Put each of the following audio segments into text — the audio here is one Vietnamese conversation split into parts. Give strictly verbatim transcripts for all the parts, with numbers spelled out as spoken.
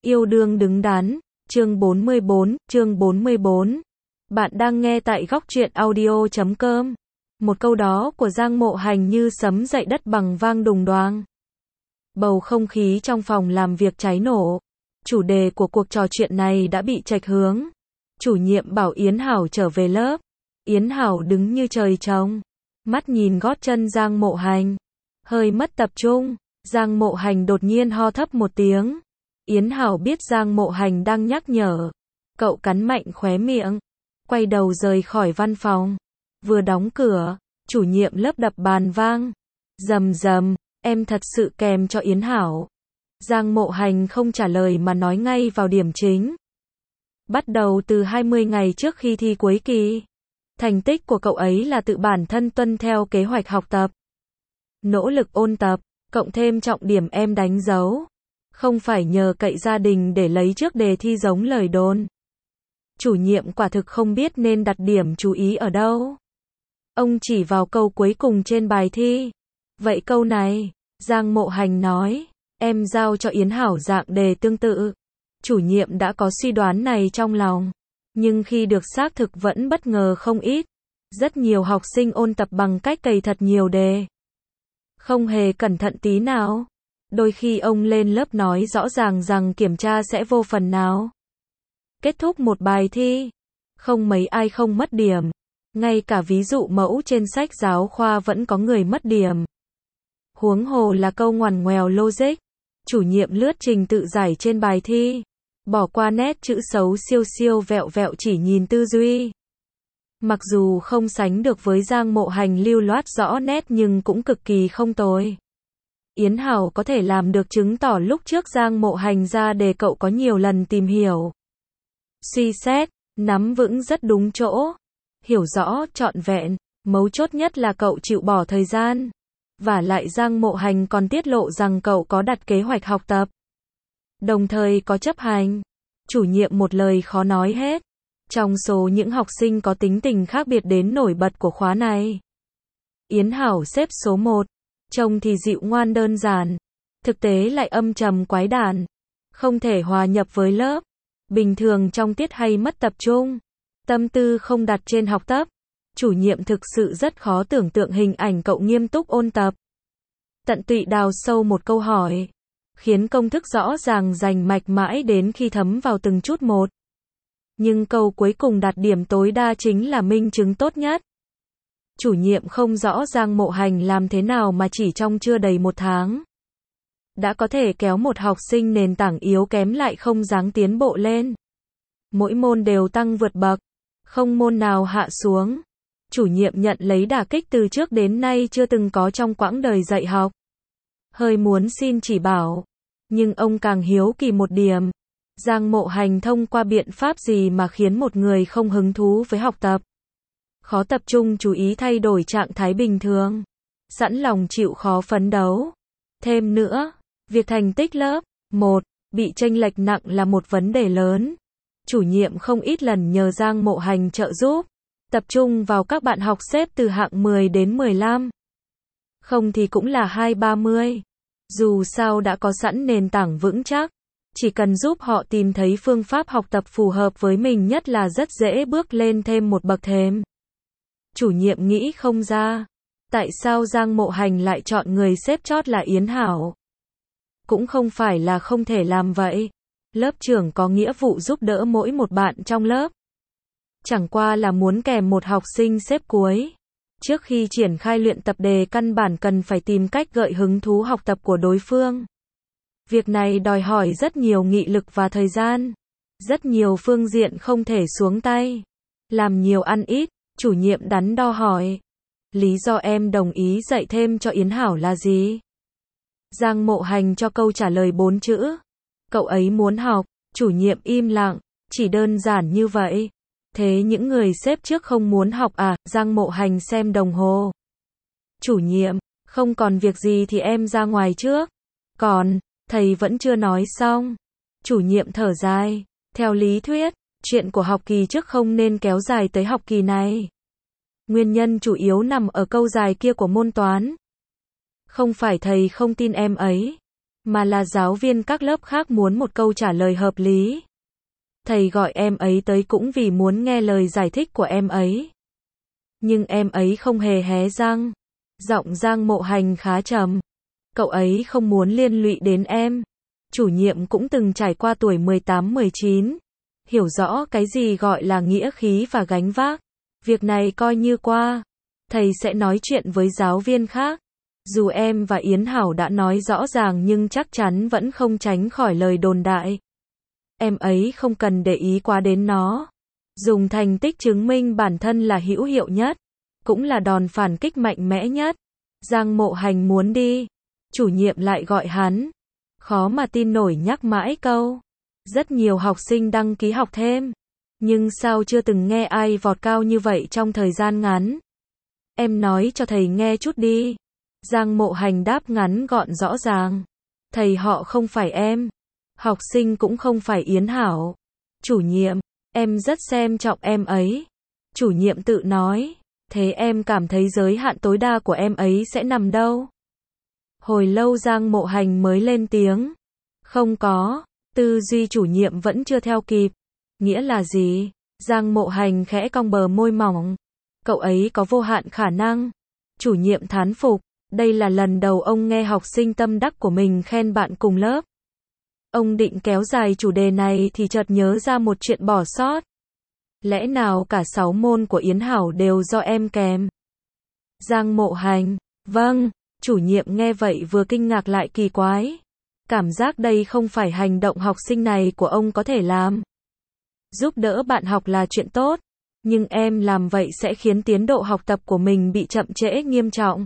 Yêu đương đứng đắn, chương bốn mươi bốn, chương bốn mươi bốn. Bạn đang nghe tại góc truyện audio chấm com. Một câu đó của Giang Mộ Hành như sấm dậy đất bằng vang đùng đoang. Bầu không khí trong phòng làm việc cháy nổ. Chủ đề của cuộc trò chuyện này đã bị chệch hướng. Chủ nhiệm bảo Yến Hảo trở về lớp. Yến Hảo đứng như trời trồng, mắt nhìn gót chân Giang Mộ Hành, hơi mất tập trung. Giang Mộ Hành đột nhiên ho thấp một tiếng. Yến Hảo biết Giang Mộ Hành đang nhắc nhở. Cậu cắn mạnh khóe miệng, quay đầu rời khỏi văn phòng. Vừa đóng cửa, chủ nhiệm lớp đập bàn vang. Rầm rầm, em thật sự kèm cho Yến Hảo. Giang Mộ Hành không trả lời mà nói ngay vào điểm chính. Bắt đầu từ hai mươi ngày trước khi thi cuối kỳ. Thành tích của cậu ấy là tự bản thân tuân theo kế hoạch học tập. Nỗ lực ôn tập, cộng thêm trọng điểm em đánh dấu. Không phải nhờ cậy gia đình để lấy trước đề thi giống lời đồn. Chủ nhiệm quả thực không biết nên đặt điểm chú ý ở đâu. Ông chỉ vào câu cuối cùng trên bài thi. Vậy câu này, Giang Mộ Hành nói, em giao cho Yến Hảo dạng đề tương tự. Chủ nhiệm đã có suy đoán này trong lòng. Nhưng khi được xác thực vẫn bất ngờ không ít. Rất nhiều học sinh ôn tập bằng cách cày thật nhiều đề. Không hề cẩn thận tí nào. Đôi khi ông lên lớp nói rõ ràng rằng kiểm tra sẽ vô phần nào. Kết thúc một bài thi, không mấy ai không mất điểm. Ngay cả ví dụ mẫu trên sách giáo khoa vẫn có người mất điểm. Huống hồ là câu ngoằn ngoèo logic. Chủ nhiệm lướt trình tự giải trên bài thi, bỏ qua nét chữ xấu siêu siêu vẹo vẹo chỉ nhìn tư duy. Mặc dù không sánh được với Giang Mộ Hành lưu loát rõ nét nhưng cũng cực kỳ không tồi. Yến Hảo có thể làm được chứng tỏ lúc trước Giang Mộ Hành ra đề cậu có nhiều lần tìm hiểu, suy xét, nắm vững rất đúng chỗ, hiểu rõ trọn vẹn, mấu chốt nhất là cậu chịu bỏ thời gian. Và lại Giang Mộ Hành còn tiết lộ rằng cậu có đặt kế hoạch học tập, đồng thời có chấp hành. Chủ nhiệm một lời khó nói hết. Trong số những học sinh có tính tình khác biệt đến nổi bật của khóa này, Yến Hảo xếp số một. Trông thì dịu ngoan đơn giản, thực tế lại âm trầm quái đản, không thể hòa nhập với lớp. Bình thường trong tiết hay mất tập trung, tâm tư không đặt trên học tập. Chủ nhiệm thực sự rất khó tưởng tượng hình ảnh cậu nghiêm túc ôn tập, tận tụy đào sâu một câu hỏi, khiến công thức rõ ràng rành mạch mãi đến khi thấm vào từng chút một. Nhưng câu cuối cùng đạt điểm tối đa chính là minh chứng tốt nhất. Chủ nhiệm không rõ Giang Mộ Hành làm thế nào mà chỉ trong chưa đầy một tháng đã có thể kéo một học sinh nền tảng yếu kém lại không dáng tiến bộ lên. Mỗi môn đều tăng vượt bậc, không môn nào hạ xuống. Chủ nhiệm nhận lấy đả kích từ trước đến nay chưa từng có trong quãng đời dạy học. Hơi muốn xin chỉ bảo, nhưng ông càng hiếu kỳ một điểm. Giang Mộ Hành thông qua biện pháp gì mà khiến một người không hứng thú với học tập, khó tập trung chú ý thay đổi trạng thái bình thường, sẵn lòng chịu khó phấn đấu. Thêm nữa, việc thành tích lớp một bị chênh lệch nặng là một vấn đề lớn. Chủ nhiệm không ít lần nhờ Giang Mộ Hành trợ giúp, tập trung vào các bạn học xếp từ hạng mười đến mười lăm. Không thì cũng là hai ba mươi. Dù sao đã có sẵn nền tảng vững chắc, chỉ cần giúp họ tìm thấy phương pháp học tập phù hợp với mình nhất là rất dễ bước lên thêm một bậc thềm. Chủ nhiệm nghĩ không ra, tại sao Giang Mộ Hành lại chọn người xếp chót là Yến Hảo. Cũng không phải là không thể làm vậy. Lớp trưởng có nghĩa vụ giúp đỡ mỗi một bạn trong lớp. Chẳng qua là muốn kèm một học sinh xếp cuối. Trước khi triển khai luyện tập đề căn bản cần phải tìm cách gợi hứng thú học tập của đối phương. Việc này đòi hỏi rất nhiều nghị lực và thời gian. Rất nhiều phương diện không thể xuống tay. Làm nhiều ăn ít, chủ nhiệm đắn đo hỏi. Lý do em đồng ý dạy thêm cho Yến Hảo là gì? Giang Mộ Hành cho câu trả lời bốn chữ. Cậu ấy muốn học. Chủ nhiệm im lặng. Chỉ đơn giản như vậy. Thế những người xếp trước không muốn học à? Giang Mộ Hành xem đồng hồ. Chủ nhiệm, không còn việc gì thì em ra ngoài trước. Còn, thầy vẫn chưa nói xong. Chủ nhiệm thở dài. Theo lý thuyết, chuyện của học kỳ trước không nên kéo dài tới học kỳ này. Nguyên nhân chủ yếu nằm ở câu dài kia của môn toán. Không phải thầy không tin em ấy, mà là giáo viên các lớp khác muốn một câu trả lời hợp lý. Thầy gọi em ấy tới cũng vì muốn nghe lời giải thích của em ấy. Nhưng em ấy không hề hé răng. Giọng Giang Mộ Hành khá trầm. Cậu ấy không muốn liên lụy đến em. Chủ nhiệm cũng từng trải qua tuổi mười tám mười chín. Hiểu rõ cái gì gọi là nghĩa khí và gánh vác. Việc này coi như qua. Thầy sẽ nói chuyện với giáo viên khác. Dù em và Yến Hảo đã nói rõ ràng nhưng chắc chắn vẫn không tránh khỏi lời đồn đại. Em ấy không cần để ý quá đến nó. Dùng thành tích chứng minh bản thân là hữu hiệu nhất. Cũng là đòn phản kích mạnh mẽ nhất. Giang Mộ Hành muốn đi. Chủ nhiệm lại gọi hắn. Khó mà tin nổi nhắc mãi câu. Rất nhiều học sinh đăng ký học thêm. Nhưng sao chưa từng nghe ai vọt cao như vậy trong thời gian ngắn. Em nói cho thầy nghe chút đi. Giang Mộ Hành đáp ngắn gọn rõ ràng. Thầy họ không phải em. Học sinh cũng không phải Yến Hảo. Chủ nhiệm, em rất xem trọng em ấy. Chủ nhiệm tự nói. Thế em cảm thấy giới hạn tối đa của em ấy sẽ nằm đâu? Hồi lâu Giang Mộ Hành mới lên tiếng. Không có. Tư duy chủ nhiệm vẫn chưa theo kịp. Nghĩa là gì? Giang Mộ Hành khẽ cong bờ môi mỏng. Cậu ấy có vô hạn khả năng. Chủ nhiệm thán phục. Đây là lần đầu ông nghe học sinh tâm đắc của mình khen bạn cùng lớp. Ông định kéo dài chủ đề này thì chợt nhớ ra một chuyện bỏ sót. Lẽ nào cả sáu môn của Yến Hảo đều do em kèm? Giang Mộ Hành. Vâng. Chủ nhiệm nghe vậy vừa kinh ngạc lại kỳ quái. Cảm giác đây không phải hành động học sinh này của ông có thể làm. Giúp đỡ bạn học là chuyện tốt. Nhưng em làm vậy sẽ khiến tiến độ học tập của mình bị chậm trễ nghiêm trọng.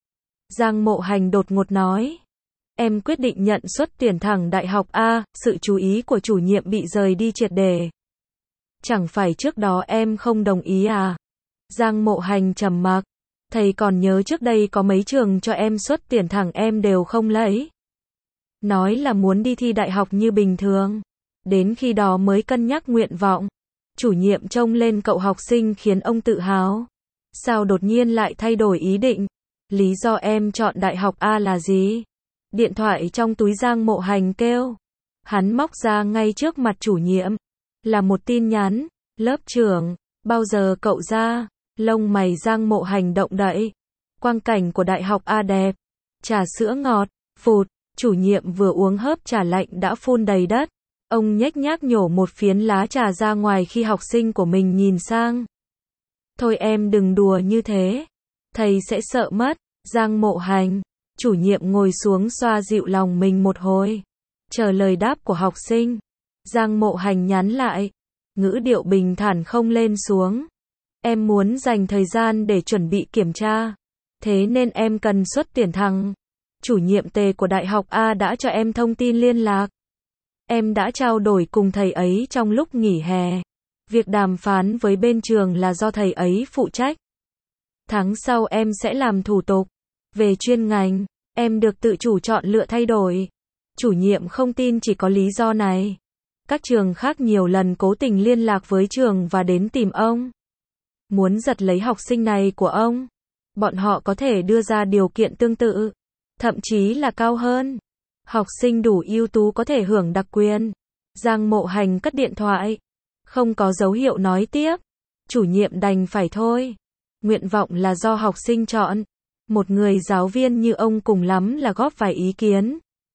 Giang Mộ Hành đột ngột nói. Em quyết định nhận suất tuyển thẳng đại học A, sự chú ý của chủ nhiệm bị rời đi triệt để. Chẳng phải trước đó em không đồng ý à? Giang Mộ Hành trầm mặc. Thầy còn nhớ trước đây có mấy trường cho em suất tuyển thẳng em đều không lấy. Nói là muốn đi thi đại học như bình thường. Đến khi đó mới cân nhắc nguyện vọng. Chủ nhiệm trông lên cậu học sinh khiến ông tự hào. Sao đột nhiên lại thay đổi ý định? Lý do em chọn đại học A là gì? Điện thoại trong túi Giang Mộ Hành kêu. Hắn móc ra ngay trước mặt chủ nhiệm. Là một tin nhắn. Lớp trưởng, bao giờ cậu ra? Lông mày Giang Mộ Hành động đậy. Quang cảnh của đại học A đẹp. Trà sữa ngọt. Phụt. Chủ nhiệm vừa uống hớp trà lạnh đã phun đầy đất. Ông nhếch nhác nhổ một phiến lá trà ra ngoài khi học sinh của mình nhìn sang. Thôi em đừng đùa như thế. Thầy sẽ sợ mất. Giang Mộ Hành. Chủ nhiệm ngồi xuống xoa dịu lòng mình một hồi. Chờ lời đáp của học sinh. Giang Mộ Hành nhắn lại. Ngữ điệu bình thản không lên xuống. Em muốn dành thời gian để chuẩn bị kiểm tra. Thế nên em cần suất tuyển thẳng. Chủ nhiệm tề của Đại học A đã cho em thông tin liên lạc. Em đã trao đổi cùng thầy ấy trong lúc nghỉ hè. Việc đàm phán với bên trường là do thầy ấy phụ trách. Tháng sau em sẽ làm thủ tục. Về chuyên ngành, em được tự chủ chọn lựa thay đổi. Chủ nhiệm không tin chỉ có lý do này. Các trường khác nhiều lần cố tình liên lạc với trường và đến tìm ông. Muốn giật lấy học sinh này của ông. Bọn họ có thể đưa ra điều kiện tương tự. Thậm chí là cao hơn. Học sinh đủ ưu tú có thể hưởng đặc quyền. Giang Mộ Hành cất điện thoại. Không có dấu hiệu nói tiếp. Chủ nhiệm đành phải thôi. Nguyện vọng là do học sinh chọn. Một người giáo viên như ông cùng lắm là góp vài ý kiến.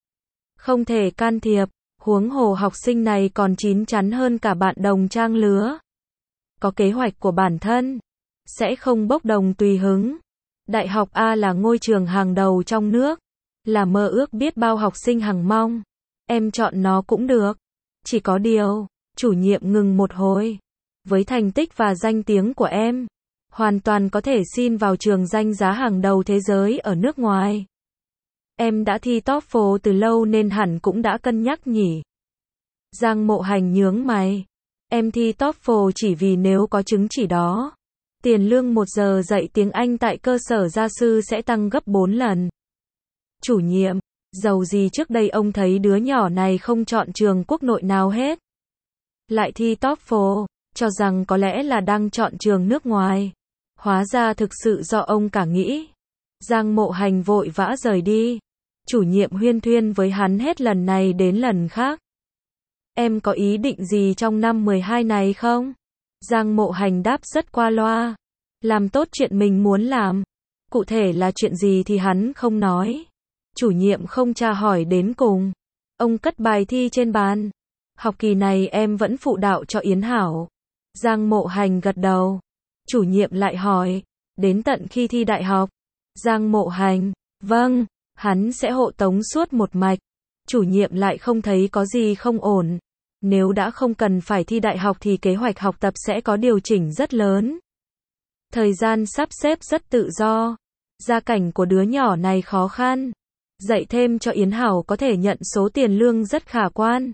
Không thể can thiệp. Huống hồ học sinh này còn chín chắn hơn cả bạn đồng trang lứa. Có kế hoạch của bản thân. Sẽ không bốc đồng tùy hứng. Đại học A là ngôi trường hàng đầu trong nước. Là mơ ước biết bao học sinh hằng mong. Em chọn nó cũng được. Chỉ có điều, chủ nhiệm ngừng một hồi. Với thành tích và danh tiếng của em, hoàn toàn có thể xin vào trường danh giá hàng đầu thế giới ở nước ngoài. Em đã thi TOEFL từ lâu nên hẳn cũng đã cân nhắc nhỉ. Giang Mộ Hành nhướng mày. Em thi TOEFL chỉ vì nếu có chứng chỉ đó. Tiền lương một giờ dạy tiếng Anh tại cơ sở gia sư sẽ tăng gấp bốn lần. Chủ nhiệm, dầu gì trước đây ông thấy đứa nhỏ này không chọn trường quốc nội nào hết. Lại thi TOEFL, cho rằng có lẽ là đang chọn trường nước ngoài. Hóa ra thực sự do ông cả nghĩ. Giang Mộ Hành vội vã rời đi. Chủ nhiệm huyên thuyên với hắn hết lần này đến lần khác. Em có ý định gì trong năm mười hai này không? Giang Mộ Hành đáp rất qua loa. Làm tốt chuyện mình muốn làm. Cụ thể là chuyện gì thì hắn không nói. Chủ nhiệm không tra hỏi đến cùng. Ông cất bài thi trên bàn. Học kỳ này em vẫn phụ đạo cho Yến Hảo. Giang Mộ Hành gật đầu. Chủ nhiệm lại hỏi. Đến tận khi thi đại học. Giang Mộ Hành. Vâng. Hắn sẽ hộ tống suốt một mạch. Chủ nhiệm lại không thấy có gì không ổn. Nếu đã không cần phải thi đại học thì kế hoạch học tập sẽ có điều chỉnh rất lớn. Thời gian sắp xếp rất tự do. Gia cảnh của đứa nhỏ này khó khăn. Dạy thêm cho Yến Hảo có thể nhận số tiền lương rất khả quan.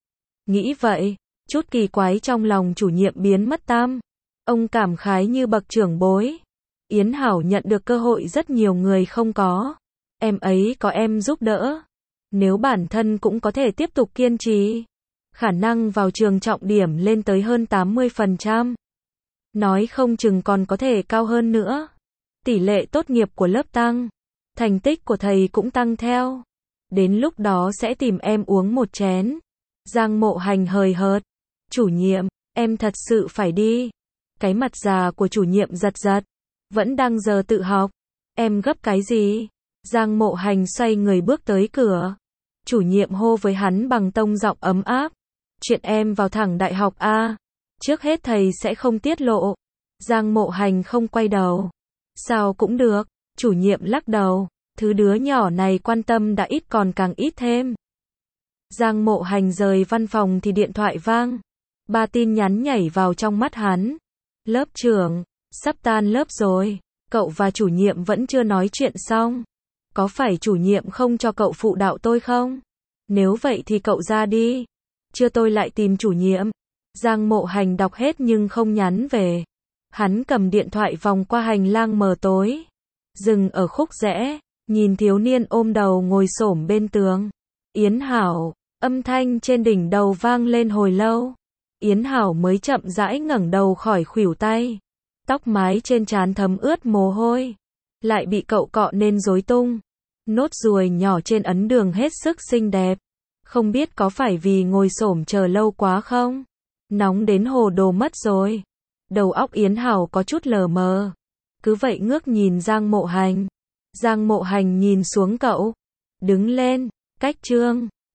Nghĩ vậy, chút kỳ quái trong lòng chủ nhiệm biến mất tăm. Ông cảm khái như bậc trưởng bối. Yến Hảo nhận được cơ hội rất nhiều người không có. Em ấy có em giúp đỡ. Nếu bản thân cũng có thể tiếp tục kiên trì, khả năng vào trường trọng điểm lên tới hơn tám mươi phần trăm. Nói không chừng còn có thể cao hơn nữa. Tỷ lệ tốt nghiệp của lớp tăng. Thành tích của thầy cũng tăng theo. Đến lúc đó sẽ tìm em uống một chén. Giang Mộ Hành hời hợt. Chủ nhiệm, em thật sự phải đi. Cái mặt già của chủ nhiệm giật giật. Vẫn đang giờ tự học. Em gấp cái gì? Giang Mộ Hành xoay người bước tới cửa. Chủ nhiệm hô với hắn bằng tông giọng ấm áp. Chuyện em vào thẳng đại học A. Trước hết thầy sẽ không tiết lộ. Giang Mộ Hành không quay đầu. Sao cũng được. Chủ nhiệm lắc đầu. Thứ đứa nhỏ này quan tâm đã ít còn càng ít thêm. Giang Mộ Hành rời văn phòng thì điện thoại vang. Ba tin nhắn nhảy vào trong mắt hắn. Lớp trưởng, sắp tan lớp rồi. Cậu và chủ nhiệm vẫn chưa nói chuyện xong. Có phải chủ nhiệm không cho cậu phụ đạo tôi không? Nếu vậy thì cậu ra đi. Chưa tôi lại tìm chủ nhiệm. Giang Mộ Hành đọc hết nhưng không nhắn về. Hắn cầm điện thoại vòng qua hành lang mờ tối. Dừng ở khúc rẽ. Nhìn thiếu niên ôm đầu ngồi xổm bên tường. Yến Hảo. Âm thanh trên đỉnh đầu vang lên hồi lâu. Yến Hảo mới chậm rãi ngẩng đầu khỏi khuỷu tay. Tóc mái trên trán thấm ướt mồ hôi. Lại bị cậu cọ nên rối tung. Nốt ruồi nhỏ trên ấn đường hết sức xinh đẹp. Không biết có phải vì ngồi xổm chờ lâu quá không? Nóng đến hồ đồ mất rồi. Đầu óc Yến Hảo có chút lờ mờ. Cứ vậy ngước nhìn Giang Mộ Hành. Giang Mộ Hành nhìn xuống cậu. Đứng lên, cách chương.